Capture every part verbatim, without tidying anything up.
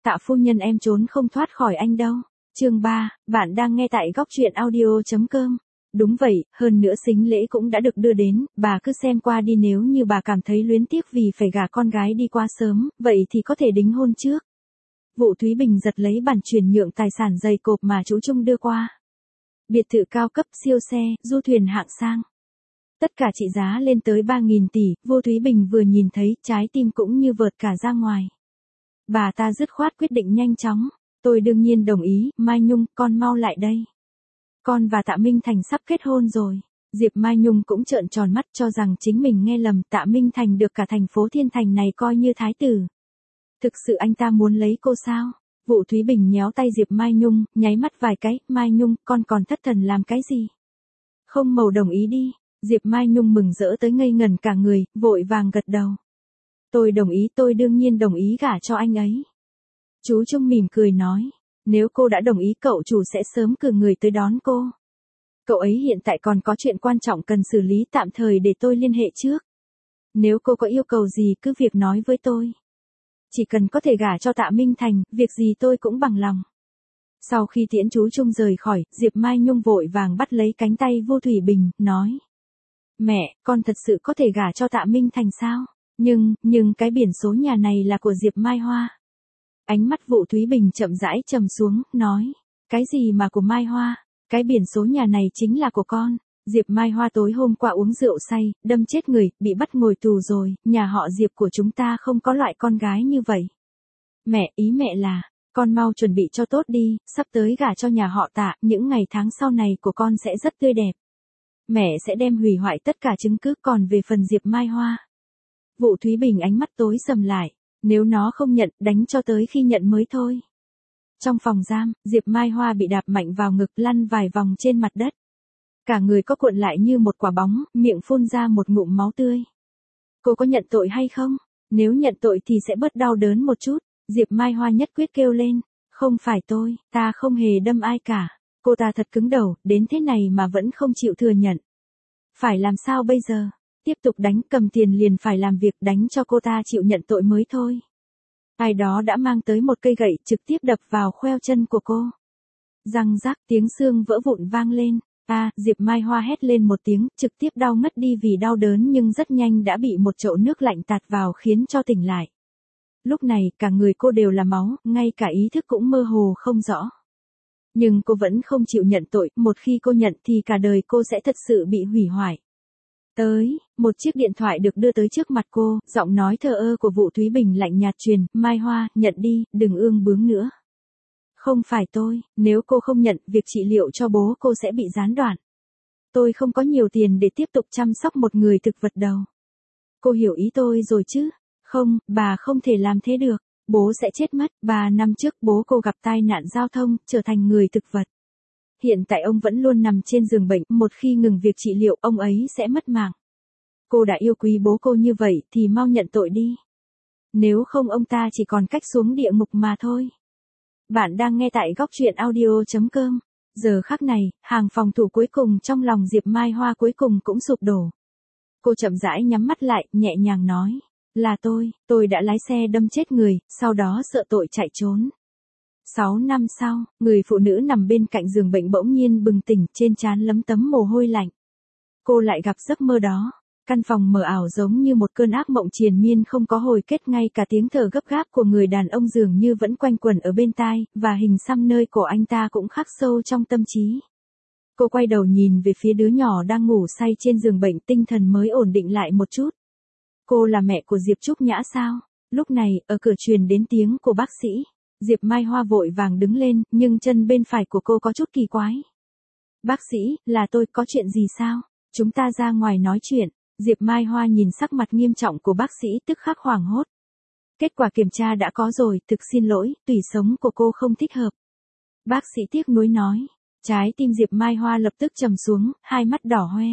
Tạ phu nhân em trốn không thoát khỏi anh đâu. Chương ba, bạn đang nghe tại góc truyện audio chấm com. Đúng vậy, hơn nữa sính lễ cũng đã được đưa đến, bà cứ xem qua đi, nếu như bà cảm thấy luyến tiếc vì phải gả con gái đi quá sớm, vậy thì có thể đính hôn trước. Vũ Thúy Bình giật lấy bản chuyển nhượng tài sản dày cộp mà chú Trung đưa qua. Biệt thự cao cấp, siêu xe, du thuyền hạng sang. Tất cả trị giá lên tới ba nghìn tỷ, Vô Thúy Bình vừa nhìn thấy, trái tim cũng như vợt cả ra ngoài. Bà ta dứt khoát quyết định nhanh chóng. Tôi đương nhiên đồng ý, Mai Nhung, con mau lại đây. Con và Tạ Minh Thành sắp kết hôn rồi. Diệp Mai Nhung cũng trợn tròn mắt cho rằng chính mình nghe lầm, Tạ Minh Thành được cả thành phố Thiên Thành này coi như thái tử. Thực sự anh ta muốn lấy cô sao? Vũ Thúy Bình nhéo tay Diệp Mai Nhung, nháy mắt vài cái, Mai Nhung, con còn thất thần làm cái gì? Không màu đồng ý đi. Diệp Mai Nhung mừng rỡ tới ngây ngần cả người, vội vàng gật đầu. Tôi đồng ý, tôi đương nhiên đồng ý gả cho anh ấy. Chú Trung mỉm cười nói, nếu cô đã đồng ý cậu chủ sẽ sớm cử người tới đón cô. Cậu ấy hiện tại còn có chuyện quan trọng cần xử lý, tạm thời để tôi liên hệ trước. Nếu cô có yêu cầu gì cứ việc nói với tôi. Chỉ cần có thể gả cho Tạ Minh Thành, việc gì tôi cũng bằng lòng. Sau khi tiễn chú Trung rời khỏi, Diệp Mai Nhung vội vàng bắt lấy cánh tay Vô Thủy Bình, nói. Mẹ, con thật sự có thể gả cho Tạ Minh Thành sao? Nhưng, nhưng cái biển số nhà này là của Diệp Mai Hoa. Ánh mắt Vũ Thúy Bình chậm rãi trầm xuống, nói. Cái gì mà của Mai Hoa? Cái biển số nhà này chính là của con. Diệp Mai Hoa tối hôm qua uống rượu say, đâm chết người, bị bắt ngồi tù rồi, nhà họ Diệp của chúng ta không có loại con gái như vậy. Mẹ, ý mẹ là, con mau chuẩn bị cho tốt đi, sắp tới gả cho nhà họ Tạ, những ngày tháng sau này của con sẽ rất tươi đẹp. Mẹ sẽ đem hủy hoại tất cả chứng cứ, còn về phần Diệp Mai Hoa. Vũ Thúy Bình ánh mắt tối sầm lại, nếu nó không nhận, đánh cho tới khi nhận mới thôi. Trong phòng giam, Diệp Mai Hoa bị đạp mạnh vào ngực, lăn vài vòng trên mặt đất. Cả người có cuộn lại như một quả bóng, miệng phun ra một ngụm máu tươi. Cô có nhận tội hay không? Nếu nhận tội thì sẽ bớt đau đớn một chút. Diệp Mai Hoa nhất quyết kêu lên. Không phải tôi, ta không hề đâm ai cả. Cô ta thật cứng đầu, đến thế này mà vẫn không chịu thừa nhận. Phải làm sao bây giờ? Tiếp tục đánh, cầm tiền liền phải làm việc, đánh cho cô ta chịu nhận tội mới thôi. Ai đó đã mang tới một cây gậy, trực tiếp đập vào khoeo chân của cô. Răng rắc, tiếng xương vỡ vụn vang lên. A, à, Diệp Mai Hoa hét lên một tiếng, trực tiếp đau ngất đi vì đau đớn, nhưng rất nhanh đã bị một chậu nước lạnh tạt vào khiến cho tỉnh lại. Lúc này, cả người cô đều là máu, ngay cả ý thức cũng mơ hồ không rõ. Nhưng cô vẫn không chịu nhận tội, một khi cô nhận thì cả đời cô sẽ thật sự bị hủy hoại. Tới, một chiếc điện thoại được đưa tới trước mặt cô, giọng nói thờ ơ của Vũ Thúy Bình lạnh nhạt truyền, Mai Hoa, nhận đi, đừng ương bướng nữa. Không phải tôi, nếu cô không nhận, việc trị liệu cho bố cô sẽ bị gián đoạn. Tôi không có nhiều tiền để tiếp tục chăm sóc một người thực vật đâu. Cô hiểu ý tôi rồi chứ? Không, bà không thể làm thế được. Bố sẽ chết mất. Ba năm trước bố cô gặp tai nạn giao thông, trở thành người thực vật. Hiện tại ông vẫn luôn nằm trên giường bệnh, một khi ngừng việc trị liệu, ông ấy sẽ mất mạng. Cô đã yêu quý bố cô như vậy thì mau nhận tội đi. Nếu không ông ta chỉ còn cách xuống địa ngục mà thôi. Bạn đang nghe tại góc truyện audio chấm com. Giờ khắc này, hàng phòng thủ cuối cùng trong lòng Diệp Mai Hoa cuối cùng cũng sụp đổ. Cô chậm rãi nhắm mắt lại, nhẹ nhàng nói. Là tôi, tôi đã lái xe đâm chết người, sau đó sợ tội chạy trốn. Sáu năm sau, người phụ nữ nằm bên cạnh giường bệnh bỗng nhiên bừng tỉnh, trên trán lấm tấm mồ hôi lạnh. Cô lại gặp giấc mơ đó. Căn phòng mờ ảo giống như một cơn ác mộng triền miên không có hồi kết, ngay cả tiếng thở gấp gáp của người đàn ông dường như vẫn quanh quẩn ở bên tai, và hình xăm nơi cổ anh ta cũng khắc sâu trong tâm trí. Cô quay đầu nhìn về phía đứa nhỏ đang ngủ say trên giường bệnh, tinh thần mới ổn định lại một chút. Cô là mẹ của Diệp Trúc Nhã sao? Lúc này, ở cửa truyền đến tiếng của bác sĩ. Diệp Mai Hoa vội vàng đứng lên, nhưng chân bên phải của cô có chút kỳ quái. Bác sĩ, là tôi, có chuyện gì sao? Chúng ta ra ngoài nói chuyện. Diệp Mai Hoa nhìn sắc mặt nghiêm trọng của bác sĩ tức khắc hoảng hốt. Kết quả kiểm tra đã có rồi, thực xin lỗi, tủy sống của cô không thích hợp. Bác sĩ tiếc nuối nói. Trái tim Diệp Mai Hoa lập tức trầm xuống, hai mắt đỏ hoe.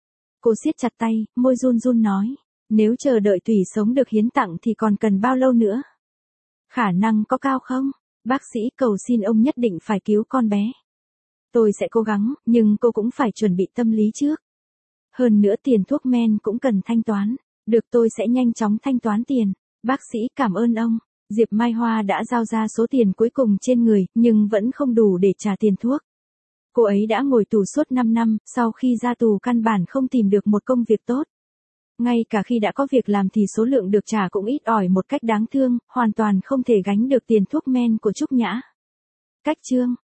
Cô siết chặt tay, môi run run nói. Nếu chờ đợi tủy sống được hiến tặng thì còn cần bao lâu nữa? Khả năng có cao không? Bác sĩ cầu xin ông nhất định phải cứu con bé. Tôi sẽ cố gắng, nhưng cô cũng phải chuẩn bị tâm lý trước. Hơn nữa tiền thuốc men cũng cần thanh toán. Được, tôi sẽ nhanh chóng thanh toán tiền. Bác sĩ cảm ơn ông. Diệp Mai Hoa đã giao ra số tiền cuối cùng trên người, nhưng vẫn không đủ để trả tiền thuốc. Cô ấy đã ngồi tù suốt năm năm, sau khi ra tù căn bản không tìm được một công việc tốt. Ngay cả khi đã có việc làm thì số lượng được trả cũng ít ỏi một cách đáng thương, hoàn toàn không thể gánh được tiền thuốc men của Trúc Nhã. Cách chương